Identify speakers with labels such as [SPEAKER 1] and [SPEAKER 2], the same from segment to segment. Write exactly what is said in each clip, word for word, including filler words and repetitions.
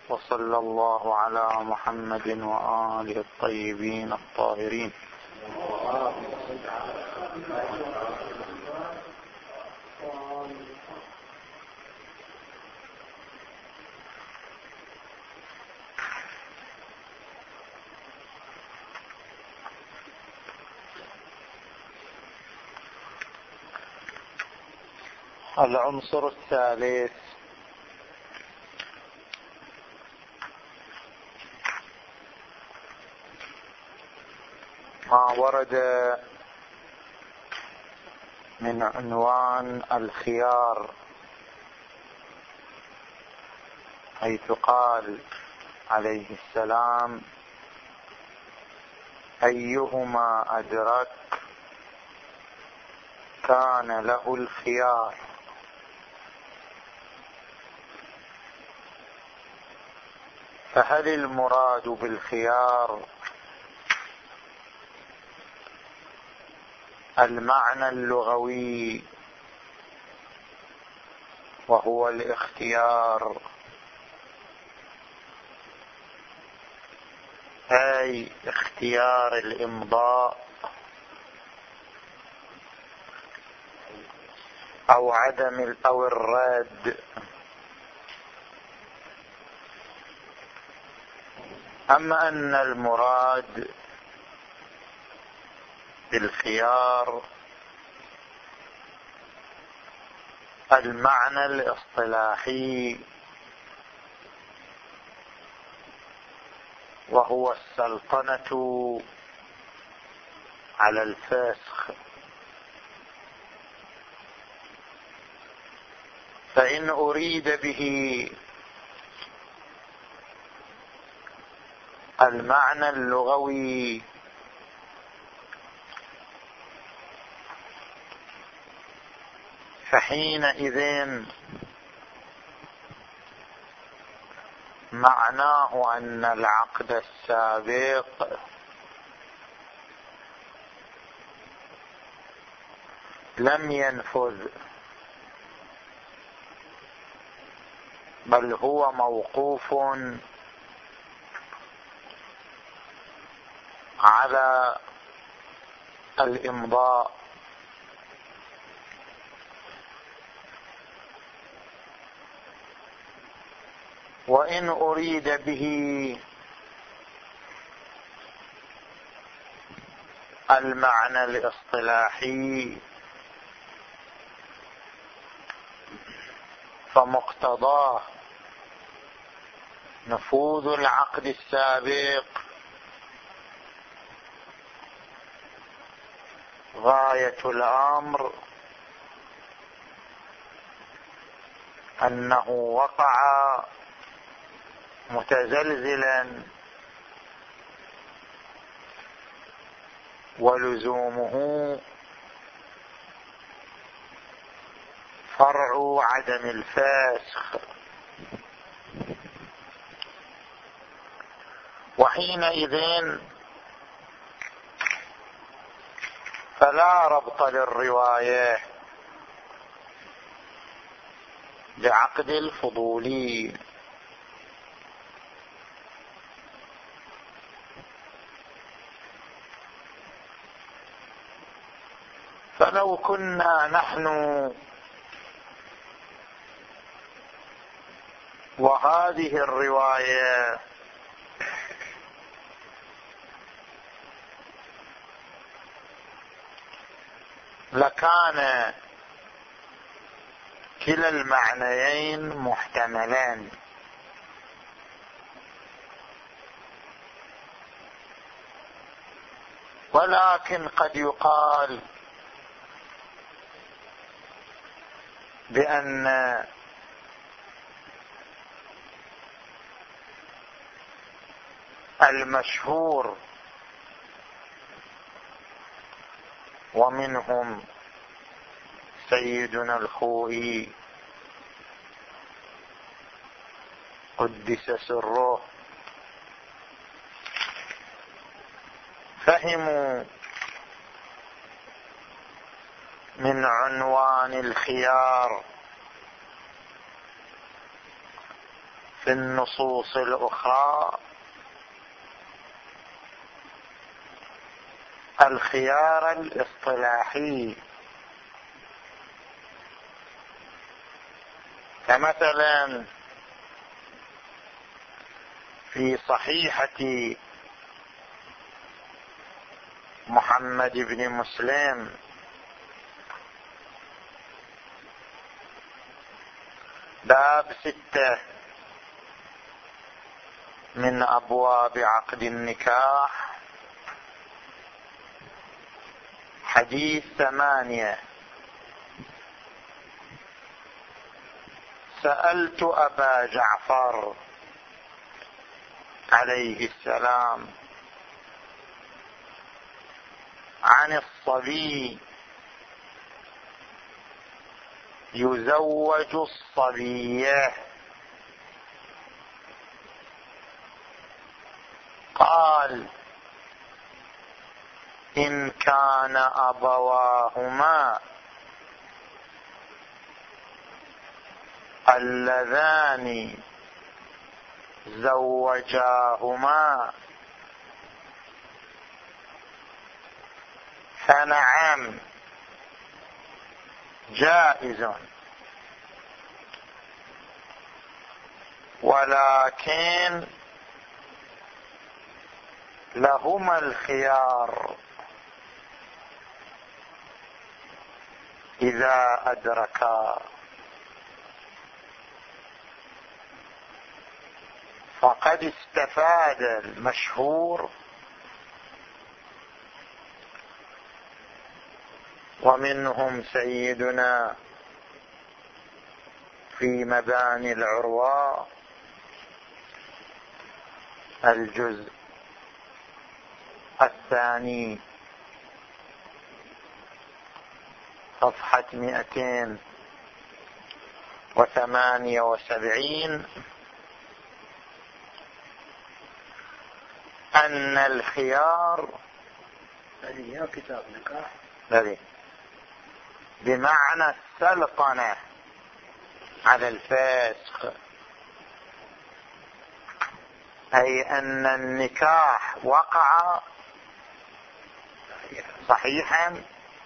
[SPEAKER 1] وصلى الله على محمد وآله الطيبين الطاهرين. العنصر الثالث ما ورد من عنوان الخيار، حيث قال عليه السلام: أيهما أدرك كان له الخيار. فهل المراد بالخيار المعنى اللغوي وهو الاختيار، أي اختيار الإمضاء أو عدم أو الرد، أما أن المراد بالخيار المعنى الاصطلاحي وهو السلطنة على الفسخ، فإن أريد به المعنى اللغوي فحينئذ معناه أن العقد السابق لم ينفذ، بل هو موقوف على الإمضاء. وإن أريد به المعنى الاصطلاحي فمقتضاه نفوذ العقد السابق غاية الأمر أنه وقع متزلزلا، ولزومه فرع عدم الفسخ. وحينئذ فلا ربط للرواية بعقد الفضولي، فلو كنا نحن وهذه الرواية لكان كلا المعنيين محتملان، ولكن قد يقال بأن المشهور ومنهم سيدنا الخوئي قدس سره فهموا من عنوان الخيار في النصوص الأخرى الخيار الاصطلاحي، فمثلا في صحيحة محمد بن مسلم باب ستة من أبواب عقد النكاح حديث ثمانية: سألت أبا جعفر عليه السلام عن الصبي يزوج الصبية، قال: إن كان أبواهما اللذان زوجاهما فنعم جائز، ولكن لهما الخيار إذا أدركا. فقد استفاد المشهور ومنهم سيدنا في مباني العروة الجزء الثاني صفحة مئتين وثمانية وسبعين أن الخيار
[SPEAKER 2] هذه كتاب نكاح
[SPEAKER 1] الذي بمعنى السلطنة على الفسخ، أي أن النكاح وقع صحيحا،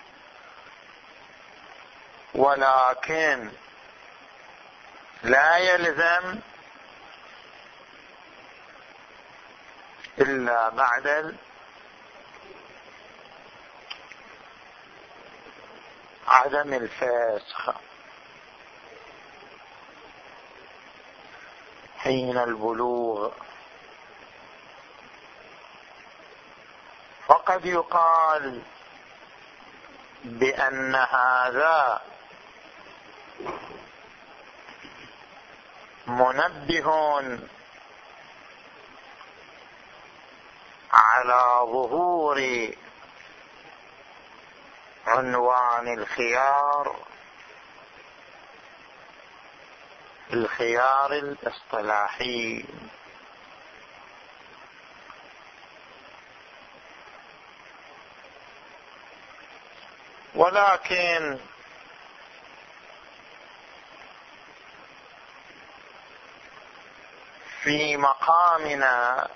[SPEAKER 1] ولكن لا يلزم إلا بعد عدم الفسخ حين البلوغ. فقد يقال بأن هذا منبه على ظهور عنوان الخيار، الخيار الاصطلاحي. ولكن في مقامنا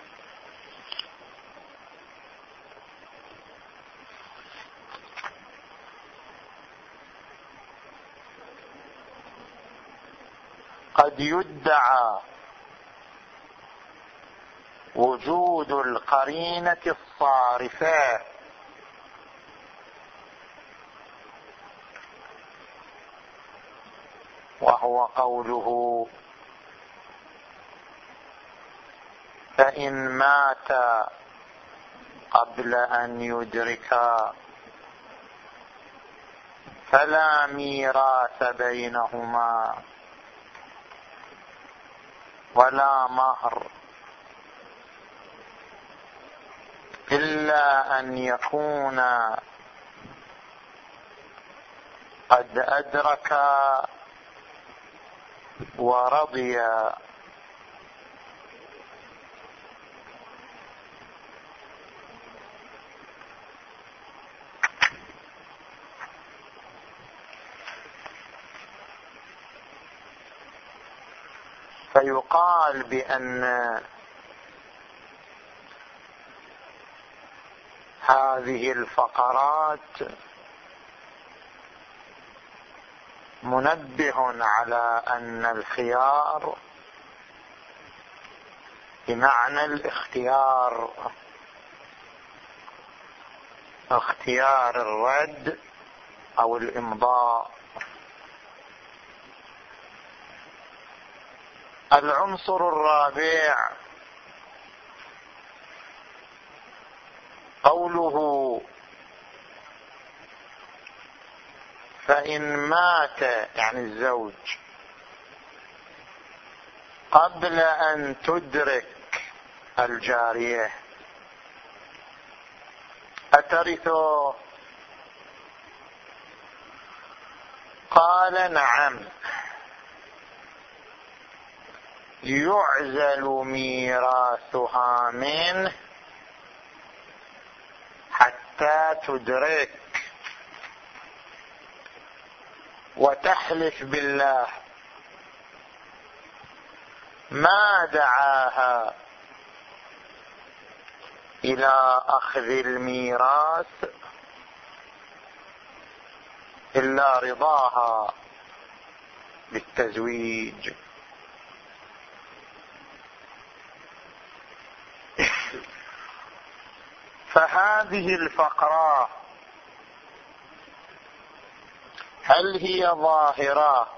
[SPEAKER 1] قد يدعى وجود القرينة الصارفة، وهو قوله: فإن مات قبل أن يدركا فلا ميراث بينهما ولا مهر إلا أن يكون قد أدركا ورضيا. فيقال بأن هذه الفقرات منبه على أن الخيار بمعنى الاختيار، اختيار الرد أو الإمضاء. العنصر الرابع قوله فإن مات، يعني الزوج، قبل أن تدرك الجارية أترثه؟ قال نعم، يعزل ميراثها منه حتى تدرك، وتحلف بالله ما دعاها إلى أخذ الميراث إلا رضاها بالتزويج. فهذه الفقرة هل هي ظاهرة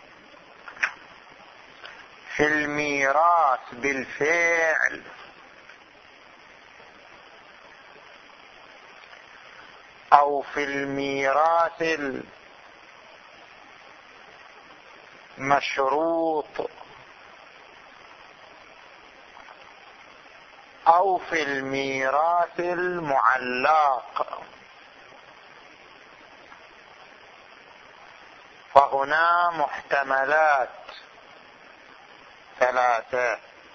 [SPEAKER 1] في الميراث بالفعل أو في الميراث المشروط أو في الميراث المعلق؟ فهنا محتملات ثلاثة.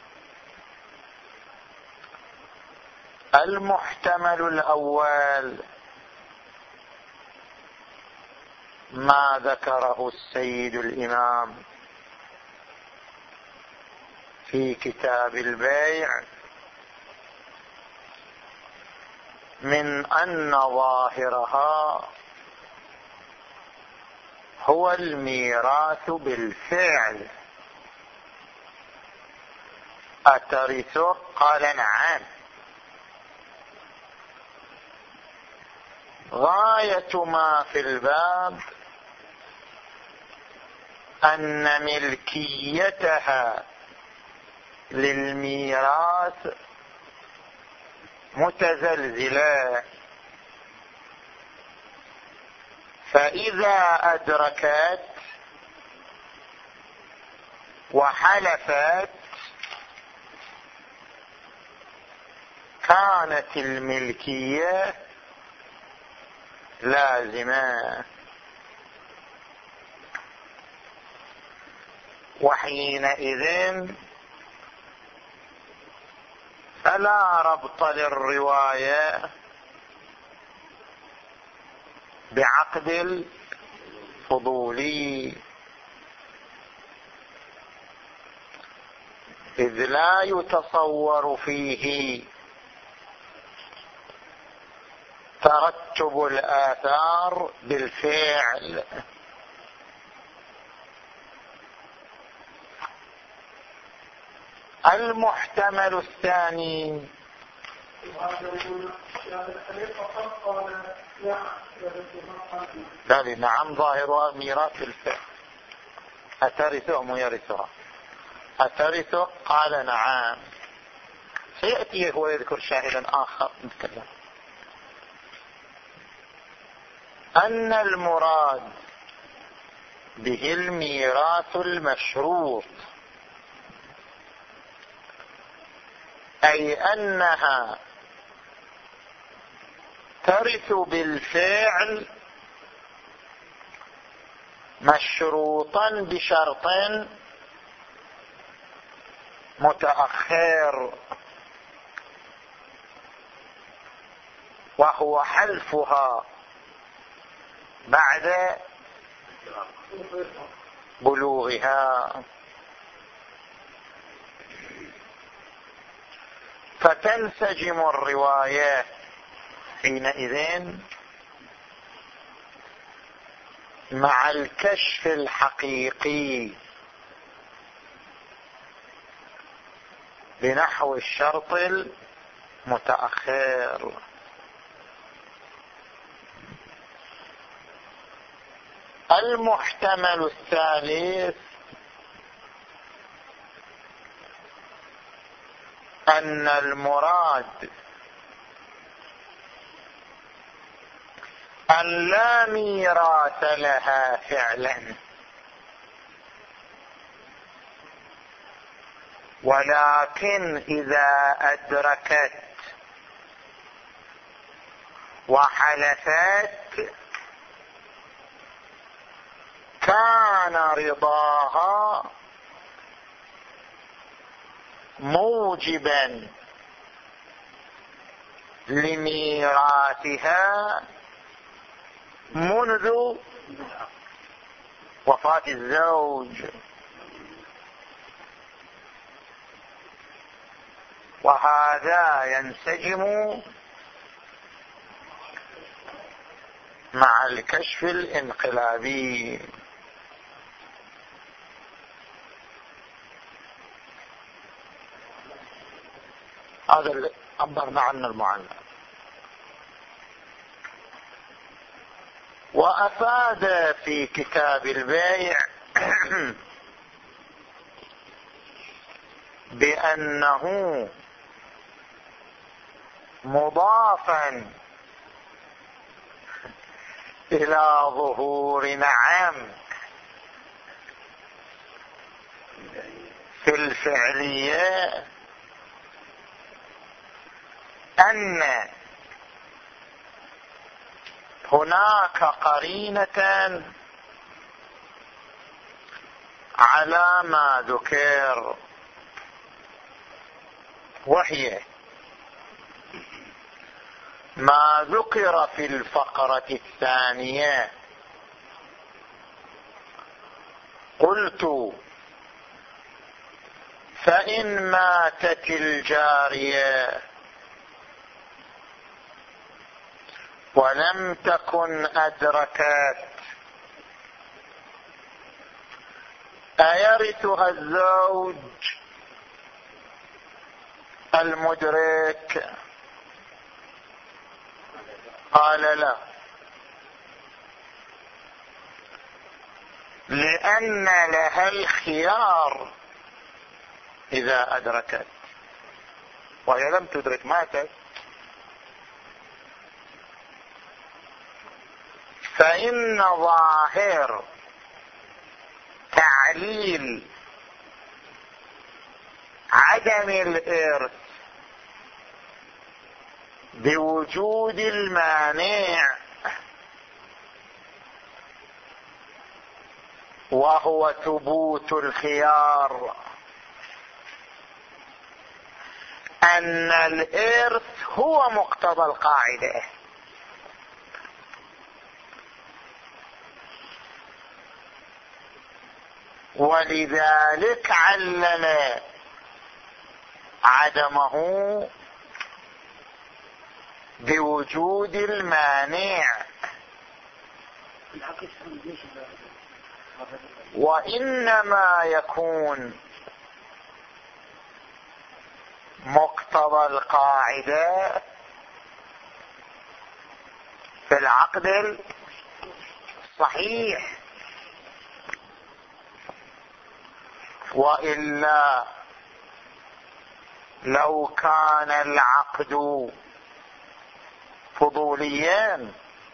[SPEAKER 1] المحتمل الأول ما ذكره السيد الإمام في كتاب البيع من أن ظاهرها هو الميراث بالفعل. أترثه؟ قال نعم. غاية ما في الباب أن ملكيتها للميراث متزلزلة، فإذا أدركت وحلفت كانت الملكية لازمة، وحينئذ فلا ربط للرواية بعقد الفضولي، إذ لا يتصور فيه ترتب الآثار بالفعل. المحتمل الثاني لا نعم ظاهرها ميراث الفعل. أترثه أم يرثها؟ أترثه؟ قال نعم. سيأتي هو يذكر شاهدا آخر نتكلم أن المراد به الميراث المشروط، أي أنها ترث بالفعل مشروطا بشرط متأخر، وهو حلفها بعد بلوغها. فتنسجم الرواية حينئذ مع الكشف الحقيقي بنحو الشرط المتأخر. المحتمل الثالث أن المراد أن لا ميراث لها فعلا، ولكن إذا أدركت وحلفت كان رضاها موجبا لميراثها منذ وفاة الزوج، وهذا ينسجم مع الكشف الانقلابي. هذا اللي عبرنا عنه المعلم. وأفاد في كتاب البيع بأنه مضافا إلى ظهور نعم في الفعلية أن هناك قرينة على ما ذكر، وهي ما ذكر في الفقرة الثانية. قلت فإن ماتت الجارية ولم تكن أدركت أيرثها الزوج المدرك؟ قال لا، لأن لها الخيار إذا أدركت، وهي لم تدرك ماتت. فإن ظاهر تعليل عدم الإرث بوجود المانع وهو ثبوت الخيار أن الإرث هو مقتضى القاعدة، ولذلك علل عدمه بوجود المانع. وإنما يكون مقتضى القاعدة في العقد الصحيح، وإلا لو كان العقد فضوليا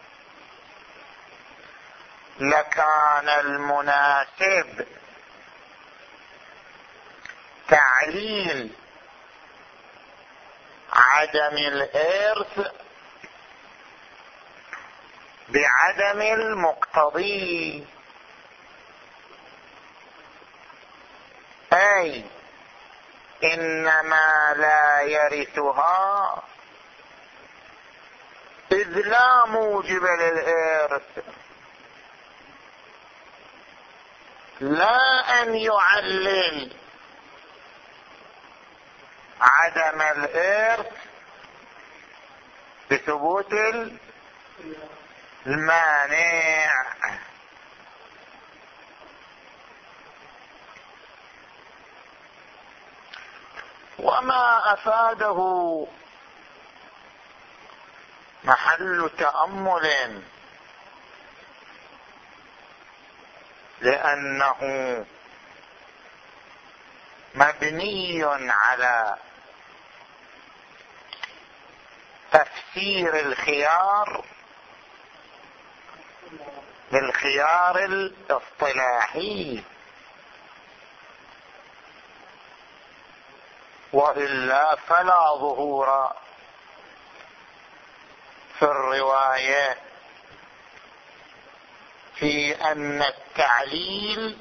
[SPEAKER 1] لكان المناسب تعليل عدم الإرث بعدم المقتضي، أي إنما لا يرثها إذ لا موجب للإرث، لا أن يعلل عدم الإرث بثبوت المانع. وما أفاده محل تأمل، لأنه مبني على تفسير الخيار بالخيار الاصطلاحي، وإلا فلا ظهور في الرواية في أن التعليل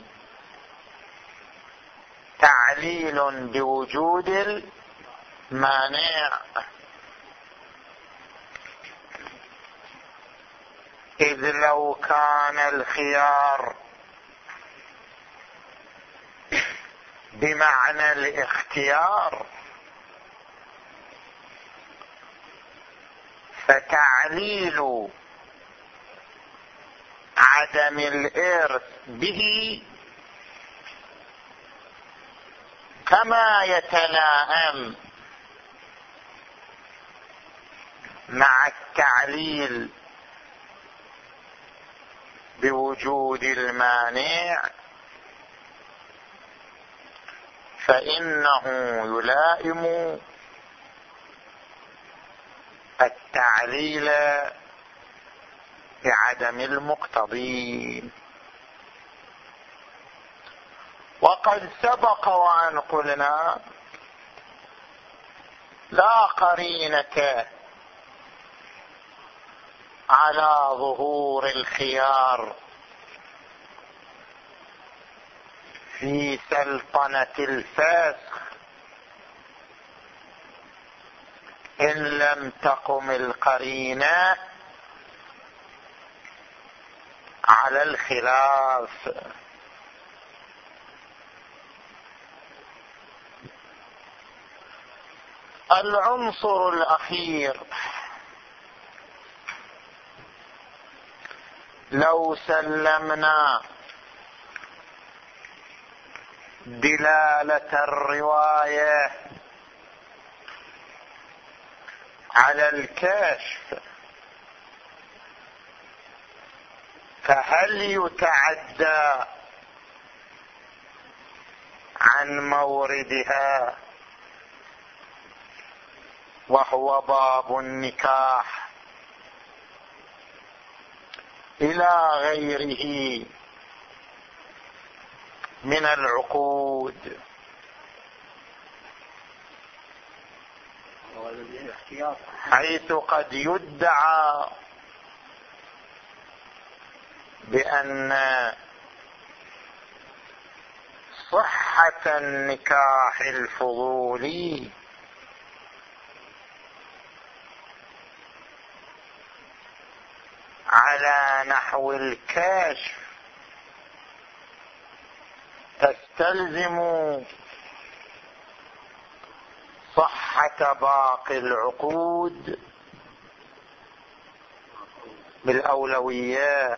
[SPEAKER 1] تعليل بوجود المانع، إذ لو كان الخيار بمعنى الاختيار فتعليل عدم الإرث به كما يتلائم مع التعليل بوجود المانع، فإنه يلائم التعليل بعدم المقتضي. وقد سبق وأن قلنا لا قرينة على ظهور الخيار في سلطنة الفسخ إن لم تقم القرينة على الخلاف. العنصر الأخير، لو سلمنا دلالة الرواية على الكشف، فهل يتعدى عن موردها وهو باب النكاح إلى غيره من العقود؟ حيث قد يدعى بأن صحة النكاح الفضولي على نحو الكشف تستلزم صحة باقي العقود بالأولوية،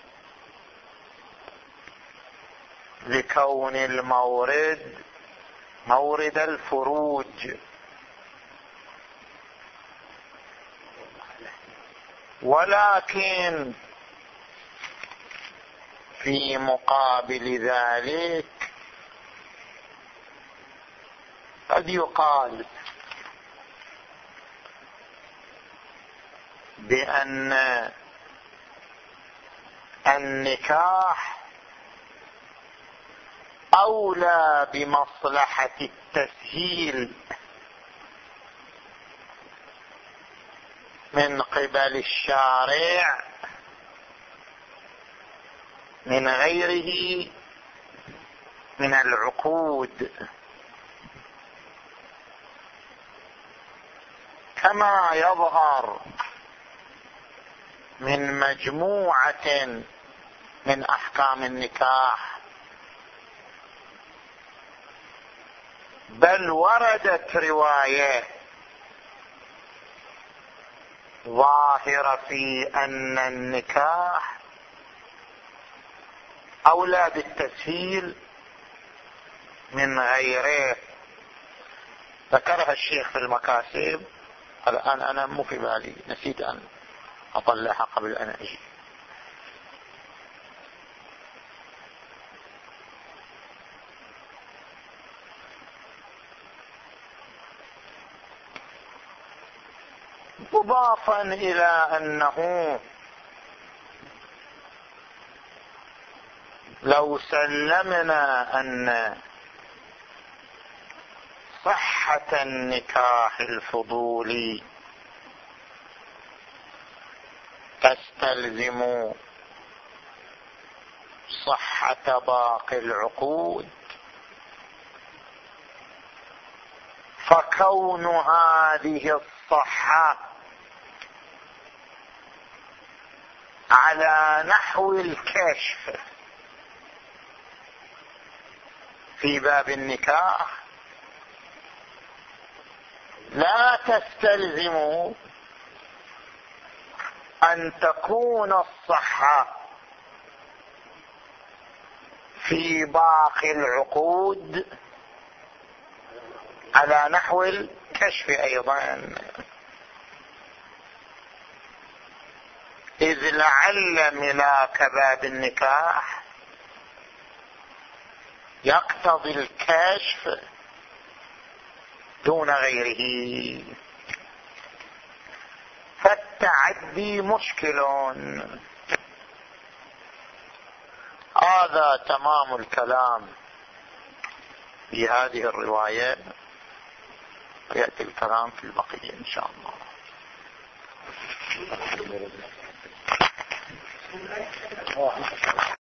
[SPEAKER 1] لكون المورد مورد الفروج. ولكن في مقابل ذلك قد يقال بأن النكاح أولى بمصلحة التسهيل من قبل الشارع من غيره من العقود، كما يظهر من مجموعة من أحكام النكاح، بل وردت رواية ظاهرة في أن النكاح أولى بالتسهيل من غيره، ذكرها الشيخ في المكاسب. الآن أنا مو في بالي، نسيت أن أطلعها قبل أن أجي. مضافا إلى أنه لو سلمنا أن صحة النكاح الفضولي تستلزم صحة باقي العقود، فكون هذه الصحة على نحو الكشف في باب النكاح لا تستلزم أن تكون الصحة في باقي العقود على نحو الكشف أيضا، إذ لعل ملاك باب النكاح يقتضي الكشف دون غيره، فالتعدي مشكل. هذا تمام الكلام في هذه الرواية، ويأتي الكلام في البقية إن شاء الله.